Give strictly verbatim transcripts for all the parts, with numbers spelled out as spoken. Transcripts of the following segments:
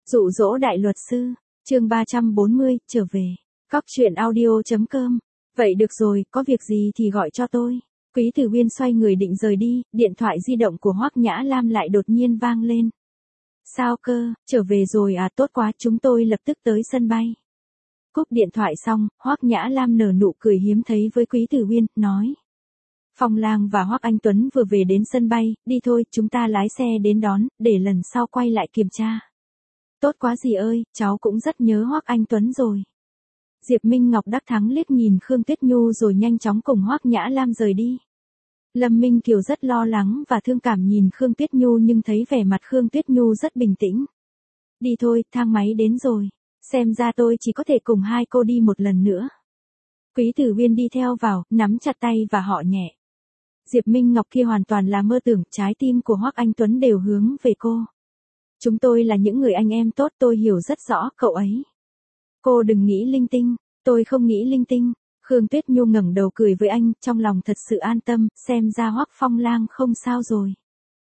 Dụ dỗ đại luật sư, chương ba trăm bốn mươi, trở về. Cóc truyện audio chấm com. Vậy được rồi, có việc gì thì gọi cho tôi. Quý Tử Uyên xoay người định rời đi, điện thoại di động của Hoắc Nhã Lam lại đột nhiên vang lên. Sao cơ, trở về rồi à, tốt quá, chúng tôi lập tức tới sân bay. Cúp điện thoại xong, Hoắc Nhã Lam nở nụ cười hiếm thấy với Quý Tử Uyên, nói. Phong Lang và Hoắc Anh Tuấn vừa về đến sân bay, đi thôi, chúng ta lái xe đến đón, để lần sau quay lại kiểm tra. Tốt quá dì ơi, cháu cũng rất nhớ Hoắc Anh Tuấn rồi. Diệp Minh Ngọc đắc thắng liếc nhìn Khương Tuyết Nhu rồi nhanh chóng cùng Hoắc Nhã Lam rời đi. Lâm Minh Kiều rất lo lắng và thương cảm nhìn Khương Tuyết Nhu nhưng thấy vẻ mặt Khương Tuyết Nhu rất bình tĩnh. Đi thôi, thang máy đến rồi. Xem ra tôi chỉ có thể cùng hai cô đi một lần nữa. Quý Tử Uyên đi theo vào, nắm chặt tay và họ nhẹ. Diệp Minh Ngọc kia hoàn toàn là mơ tưởng, trái tim của Hoắc Anh Tuấn đều hướng về cô. Chúng tôi là những người anh em tốt, tôi hiểu rất rõ cậu ấy. Cô đừng nghĩ linh tinh, tôi không nghĩ linh tinh. Khương Tuyết Nhu ngẩng đầu cười với anh, trong lòng thật sự an tâm, xem ra Hoắc Phong Lang không sao rồi.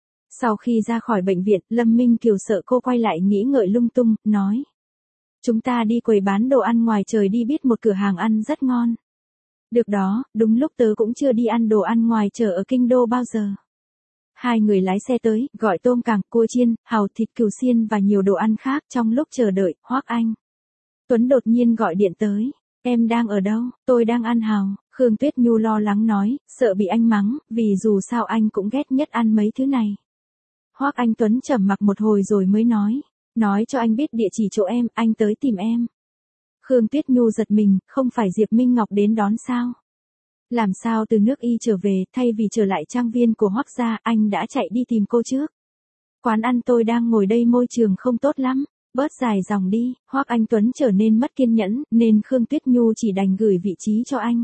Sau khi ra khỏi bệnh viện, Lâm Minh Kiều sợ cô quay lại nghĩ ngợi lung tung, nói. Chúng ta đi quầy bán đồ ăn ngoài trời đi, biết một cửa hàng ăn rất ngon. Được đó, đúng lúc tớ cũng chưa đi ăn đồ ăn ngoài chợ ở Kinh Đô bao giờ. Hai người lái xe tới, gọi tôm càng, cua chiên, hàu thịt cừu xiên và nhiều đồ ăn khác. Trong lúc chờ đợi, Hoắc Anh Tuấn đột nhiên gọi điện tới. Em đang ở đâu? Tôi đang ăn hàu. Khương Tuyết Nhu lo lắng nói, sợ bị anh mắng, vì dù sao anh cũng ghét nhất ăn mấy thứ này. Hoắc Anh Tuấn trầm mặc một hồi rồi mới nói, nói cho anh biết địa chỉ chỗ em, anh tới tìm em. Khương Tuyết Nhu giật mình, không phải Diệp Minh Ngọc đến đón sao? Làm sao từ nước Y trở về, thay vì trở lại trang viên của Hoắc gia, anh đã chạy đi tìm cô trước. Quán ăn tôi đang ngồi đây môi trường không tốt lắm, bớt dài dòng đi. Hoắc Anh Tuấn trở nên mất kiên nhẫn, nên Khương Tuyết Nhu chỉ đành gửi vị trí cho anh.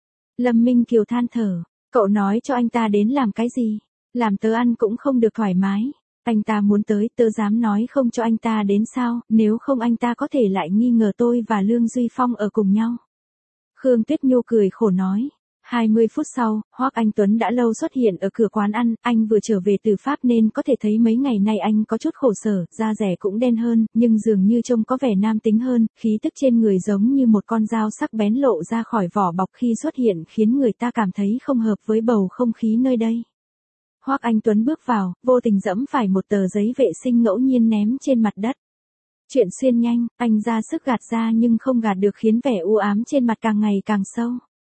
Lâm Minh Kiều than thở, cậu nói cho anh ta đến làm cái gì? Làm tớ ăn cũng không được thoải mái. Anh ta muốn tới, tớ dám nói không cho anh ta đến sao, nếu không anh ta có thể lại nghi ngờ tôi và Lương Duy Phong ở cùng nhau. Khương Tuyết Nhu cười khổ nói. hai mươi phút sau, Hoắc Anh Tuấn đã lâu xuất hiện ở cửa quán ăn, anh vừa trở về từ Pháp nên có thể thấy mấy ngày nay anh có chút khổ sở, da rẻ cũng đen hơn, nhưng dường như trông có vẻ nam tính hơn, khí tức trên người giống như một con dao sắc bén lộ ra khỏi vỏ bọc khi xuất hiện khiến người ta cảm thấy không hợp với bầu không khí nơi đây. Hoắc Anh Tuấn bước vào, vô tình dẫm phải một tờ giấy vệ sinh ngẫu nhiên ném trên mặt đất. Chuyện xuyên nhanh, anh ra sức gạt ra nhưng không gạt được khiến vẻ u ám trên mặt càng ngày càng sâu.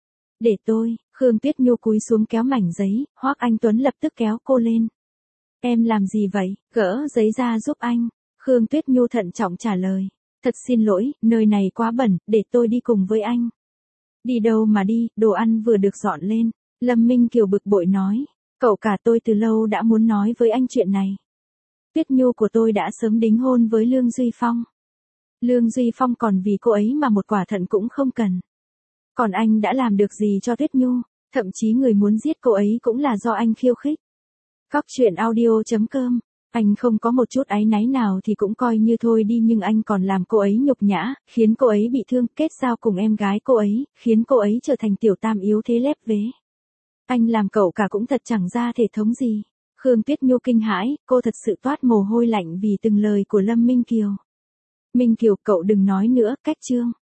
Để tôi, Khương Tuyết Nhu cúi xuống kéo mảnh giấy, Hoắc Anh Tuấn lập tức kéo cô lên. Em làm gì vậy? Gỡ giấy ra giúp anh. Khương Tuyết Nhu thận trọng trả lời. Thật xin lỗi, nơi này quá bẩn, để tôi đi cùng với anh. Đi đâu mà đi, đồ ăn vừa được dọn lên. Lâm Minh Kiều bực bội nói. Cậu cả tôi từ lâu đã muốn nói với anh chuyện này. Tuyết Nhu của tôi đã sớm đính hôn với Lương Duy Phong. Lương Duy Phong còn vì cô ấy mà một quả thận cũng không cần. Còn anh đã làm được gì cho Tuyết Nhu, thậm chí người muốn giết cô ấy cũng là do anh khiêu khích. Cóc truyện audio chấm com, anh không có một chút áy náy nào thì cũng coi như thôi đi, nhưng anh còn làm cô ấy nhục nhã, khiến cô ấy bị thương, kết giao cùng em gái cô ấy, khiến cô ấy trở thành tiểu tam yếu thế lép vế. Anh làm cậu cả cũng thật chẳng ra thể thống gì. Khương Tuyết Nhu kinh hãi, cô thật sự toát mồ hôi lạnh vì từng lời của Lâm Minh Kiều. Minh Kiều, cậu đừng nói nữa, cách chương.